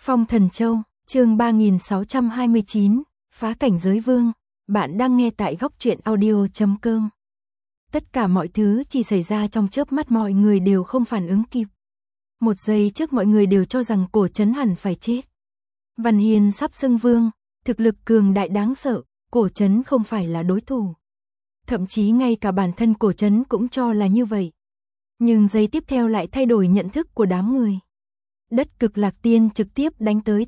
Phong Thần Châu, chương 3629, phá cảnh giới vương, bạn đang nghe tại góc truyện audio.com. Tất cả mọi thứ chỉ xảy ra trong chớp mắt, mọi người đều không phản ứng kịp. Một giây trước mọi người đều cho rằng Cổ Trấn hẳn phải chết. Văn Hiên sắp xưng vương, thực lực cường đại đáng sợ, Cổ Trấn không phải là đối thủ. Thậm chí ngay cả bản thân Cổ Trấn cũng cho là như vậy. Nhưng giây tiếp theo lại thay đổi nhận thức của đám người. Đất Cực Lạc Tiên trực tiếp đánh tới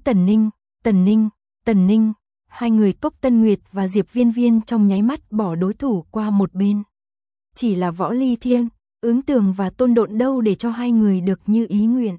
Tần Ninh, hai người Cốc Tân Nguyệt và Diệp Viên Viên trong nháy mắt bỏ đối thủ qua một bên. Chỉ là Võ Ly Thiên, Ứng Tường và Tôn Độn đâu để cho hai người được như ý nguyện.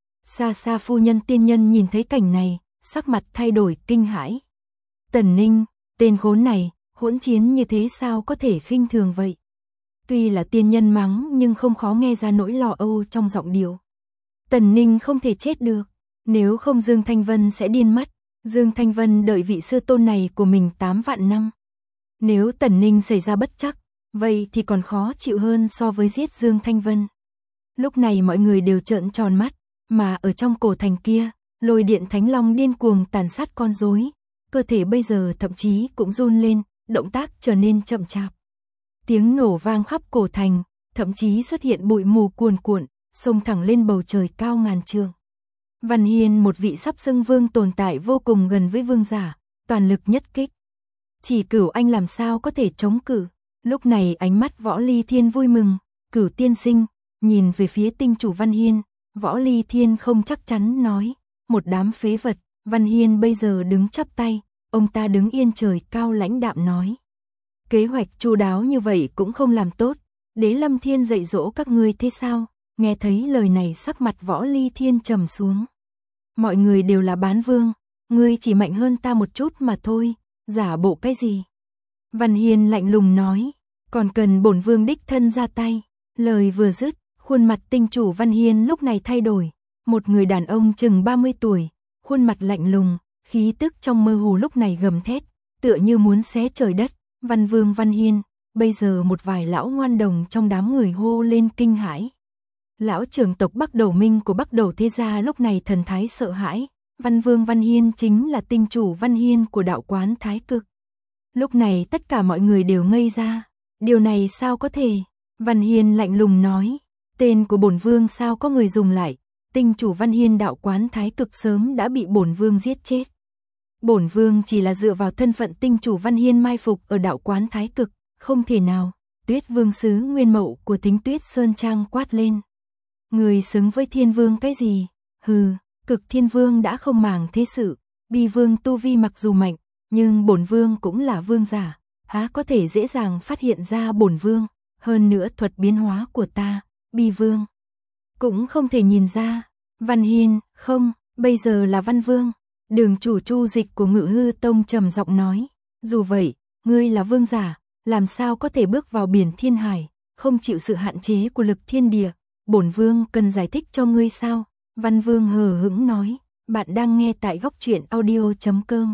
Xa xa phu nhân tiên nhân nhìn thấy cảnh này, sắc mặt thay đổi kinh hãi. Tần Ninh, tên khốn này, hỗn chiến như thế sao có thể khinh thường vậy? Tuy là tiên nhân mắng nhưng không khó nghe ra nỗi lo âu trong giọng điệu. Tần Ninh không thể chết được, nếu không Dương Thanh Vân sẽ điên mất. Dương Thanh Vân đợi vị sư tôn này của mình 8 vạn năm. Nếu Tần Ninh xảy ra bất trắc, vậy thì còn khó chịu hơn so với giết Dương Thanh Vân. Lúc này mọi người đều trợn tròn mắt, mà ở trong cổ thành kia, Lôi Điện Thánh Long điên cuồng tàn sát con rối, cơ thể bây giờ thậm chí cũng run lên, động tác trở nên chậm chạp. Tiếng nổ vang khắp cổ thành, thậm chí xuất hiện bụi mù cuồn cuộn, xông thẳng lên bầu trời cao ngàn trượng. Văn Hiên, một vị sắp xưng vương tồn tại vô cùng gần với vương giả, toàn lực nhất kích. Chỉ Cửu Anh làm sao có thể chống cự. Lúc này ánh mắt Võ Ly Thiên vui mừng, Cửu tiên sinh, nhìn về phía tinh chủ Văn Hiên, Võ Ly Thiên không chắc chắn nói, một đám phế vật. Văn Hiên bây giờ đứng chắp tay, ông ta đứng yên trời cao lãnh đạm nói. Kế hoạch chu đáo như vậy cũng không làm tốt, Đế Lâm Thiên dạy dỗ các ngươi thế sao? Nghe thấy lời này sắc mặt Võ Ly Thiên trầm xuống. Mọi người đều là bán vương, ngươi chỉ mạnh hơn ta một chút mà thôi, giả bộ cái gì? Văn Hiên lạnh lùng nói, còn cần bổn vương đích thân ra tay. Lời vừa dứt, khuôn mặt tinh chủ Văn Hiên lúc này thay đổi, một người đàn ông chừng 30 tuổi, khuôn mặt lạnh lùng, khí tức trong mơ hồ lúc này gầm thét, tựa như muốn xé trời đất. Văn Vương Văn Hiên, bây giờ một vài lão ngoan đồng trong đám người hô lên kinh hãi. Lão trưởng tộc Bắc Đầu Minh của Bắc Đầu Thế Gia lúc này thần thái sợ hãi, Văn Vương Văn Hiên chính là tinh chủ Văn Hiên của đạo quán Thái Cực. Lúc này tất cả mọi người đều ngây ra, điều này sao có thể? Văn Hiên lạnh lùng nói, tên của bổn vương sao có người dùng lại, tinh chủ Văn Hiên đạo quán Thái Cực sớm đã bị bổn vương giết chết. Bổn vương chỉ là dựa vào thân phận tinh chủ Văn Hiên mai phục ở đạo quán Thái Cực, không thể nào. Tuyết Vương sứ Nguyên Mậu của Thính Tuyết Sơn Trang quát lên. Người xứng với Thiên Vương cái gì? Hừ, Cực Thiên Vương đã không màng thế sự, Bi Vương tu vi mặc dù mạnh, nhưng bổn vương cũng là vương giả, há có thể dễ dàng phát hiện ra bổn vương, hơn nữa thuật biến hóa của ta, Bi Vương cũng không thể nhìn ra. Văn Hiên, không, bây giờ là Văn Vương. Đường chủ Chu Dịch của Ngự Hư Tông trầm giọng nói, dù vậy, ngươi là vương giả, làm sao có thể bước vào biển thiên hải, không chịu sự hạn chế của lực thiên địa, bổn vương cần giải thích cho ngươi sao? Văn Vương hờ hững nói, bạn đang nghe tại góc truyện audio.com.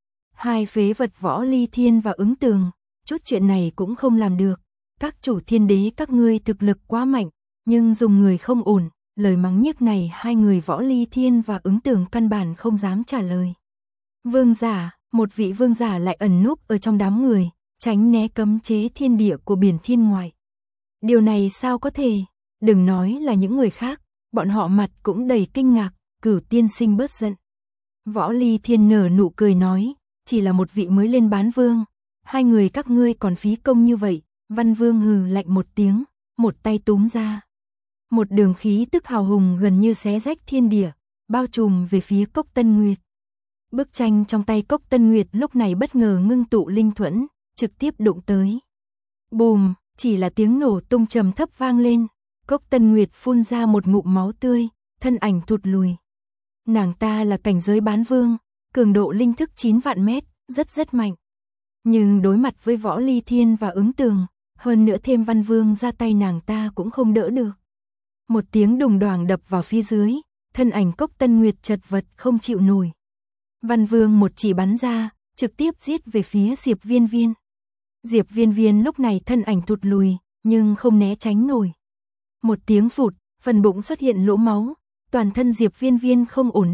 Hai phế vật Võ Ly Thiên và Ứng Tường, chút chuyện này cũng không làm được, các chủ thiên đế các ngươi thực lực quá mạnh, nhưng dùng người không ổn. Lời mắng nhiếc này hai người Võ Ly Thiên và Ứng Tường căn bản không dám trả lời. Vương giả, một vị vương giả lại ẩn núp ở trong đám người, tránh né cấm chế thiên địa của biển thiên ngoại. Điều này sao có thể? Đừng nói là những người khác, bọn họ mặt cũng đầy kinh ngạc. Cửu tiên sinh bớt giận. Võ Ly Thiên nở nụ cười nói, chỉ là một vị mới lên bán vương, hai người các ngươi còn phí công như vậy. Văn Vương hừ lạnh một tiếng, một tay túm ra. Một đường khí tức hào hùng gần như xé rách thiên địa, bao trùm về phía Cốc Tân Nguyệt. Bức tranh trong tay Cốc Tân Nguyệt lúc này bất ngờ ngưng tụ linh thuẫn, trực tiếp đụng tới. Bùm, chỉ là tiếng nổ tung trầm thấp vang lên, Cốc Tân Nguyệt phun ra một ngụm máu tươi, thân ảnh thụt lùi. Nàng ta là cảnh giới bán vương, cường độ linh thức 9 vạn mét, rất mạnh. Nhưng đối mặt với Võ Ly Thiên và Ứng Tường, hơn nữa thêm Văn Vương ra tay, nàng ta cũng không đỡ được. Một tiếng đùng đoàng đập vào phía dưới, thân ảnh Cốc Tân Nguyệt chật vật không chịu nổi. Văn Vương một chỉ bắn ra, trực tiếp giết về phía Diệp Viên Viên. Diệp Viên Viên lúc này thân ảnh thụt lùi, nhưng không né tránh nổi. Một tiếng phụt, phần bụng xuất hiện lỗ máu, toàn thân Diệp Viên Viên không ổn định,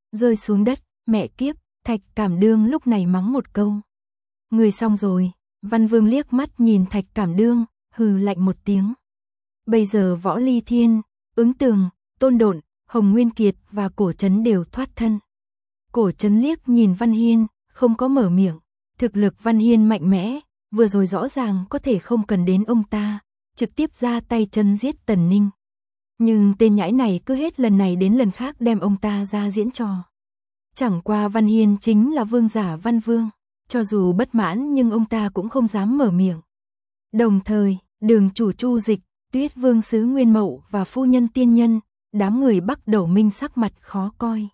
rơi xuống đất, mẹ kiếp, Thạch Cảm Đương lúc này mắng một câu. Người xong rồi, Văn Vương liếc mắt nhìn Thạch Cảm Đương, hừ lạnh một tiếng. Bây giờ Võ Ly Thiên, Ứng Tường, Tôn Độn, Hồng Nguyên Kiệt và Cổ Trấn đều thoát thân. Cổ Trấn liếc nhìn Văn Hiên, không có mở miệng. Thực lực Văn Hiên mạnh mẽ, vừa rồi rõ ràng có thể không cần đến ông ta, trực tiếp ra tay chân giết Tần Ninh. Nhưng tên nhãi này cứ hết lần này đến lần khác đem ông ta ra diễn trò. Chẳng qua Văn Hiên chính là vương giả Văn Vương, cho dù bất mãn nhưng ông ta cũng không dám mở miệng. Đồng thời, Đường chủ Chu Dịch, Tuyết Vương sứ Nguyên Mậu và phu nhân Tiên Nhân, đám người Bắc Đẩu Minh sắc mặt khó coi.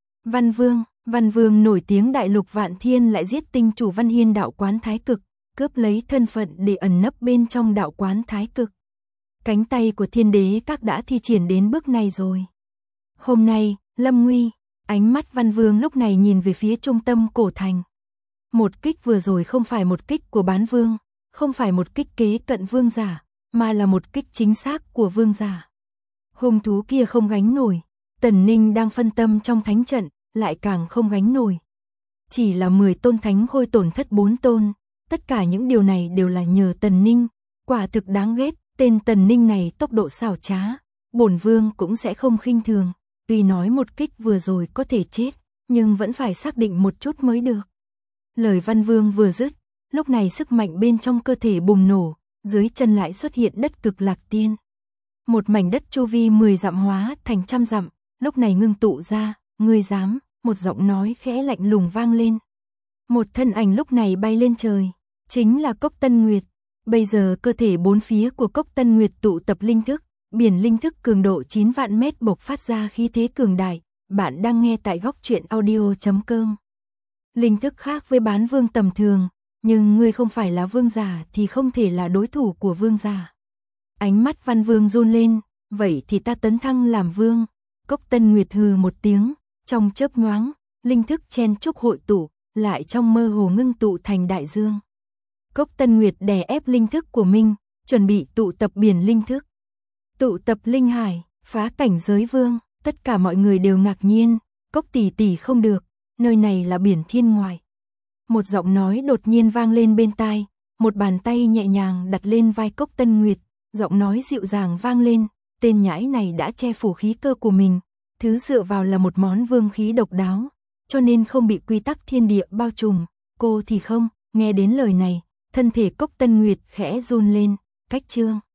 Văn Vương nổi tiếng đại lục Vạn Thiên lại giết tinh chủ Văn Hiên đạo quán Thái Cực, cướp lấy thân phận để ẩn nấp bên trong đạo quán Thái Cực. Cánh tay của Thiên Đế các đã thi triển đến bước này rồi. Hôm nay, lâm nguy, ánh mắt Văn Vương lúc này nhìn về phía trung tâm cổ thành. Một kích vừa rồi không phải một kích của bán vương, không phải một kích kế cận vương giả, mà là một kích chính xác của vương giả. Hung thú kia không gánh nổi, Tần Ninh đang phân tâm trong thánh trận, lại càng không gánh nổi. Chỉ là 10 tôn thánh khôi tổn thất 4 tôn, tất cả những điều này đều là nhờ Tần Ninh, quả thực đáng ghét, tên Tần Ninh này tốc độ xảo trá, bổn vương cũng sẽ không khinh thường, tuy nói một kích vừa rồi có thể chết, nhưng vẫn phải xác định một chút mới được. Lời Văn Vương vừa dứt, lúc này sức mạnh bên trong cơ thể bùng nổ, dưới chân lại xuất hiện đất Cực Lạc Tiên. Một mảnh đất chu vi 10 dặm hóa thành trăm dặm, lúc này ngưng tụ ra, ngươi dám, một giọng nói khẽ lạnh lùng vang lên. Một thân ảnh lúc này bay lên trời, chính là Cốc Tân Nguyệt. Bây giờ cơ thể bốn phía của Cốc Tân Nguyệt tụ tập linh thức, biển linh thức cường độ 9 vạn mét bộc phát ra khí thế cường đại. Bạn đang nghe tại Góc Truyện Audio.com. Linh thức khác với bán vương tầm thường, nhưng ngươi không phải là vương giả thì không thể là đối thủ của vương giả. Ánh mắt Văn Vương run lên, vậy thì ta tấn thăng làm vương. Cốc Tân Nguyệt hừ một tiếng, trong chớp nhoáng, linh thức chen chúc hội tụ, lại trong mơ hồ ngưng tụ thành đại dương. Cốc Tân Nguyệt đè ép linh thức của mình, chuẩn bị tụ tập biển linh thức. Tụ tập linh hải, phá cảnh giới vương, tất cả mọi người đều ngạc nhiên, Cốc tỷ tỷ không được, nơi này là biển thiên ngoại. Một giọng nói đột nhiên vang lên bên tai, một bàn tay nhẹ nhàng đặt lên vai Cốc Tân Nguyệt, giọng nói dịu dàng vang lên, tên nhãi này đã che phủ khí cơ của mình, thứ dựa vào là một món vương khí độc đáo, cho nên không bị quy tắc thiên địa bao trùm, cô thì không. Nghe đến lời này, thân thể Cốc Tân Nguyệt khẽ run lên, cách chương.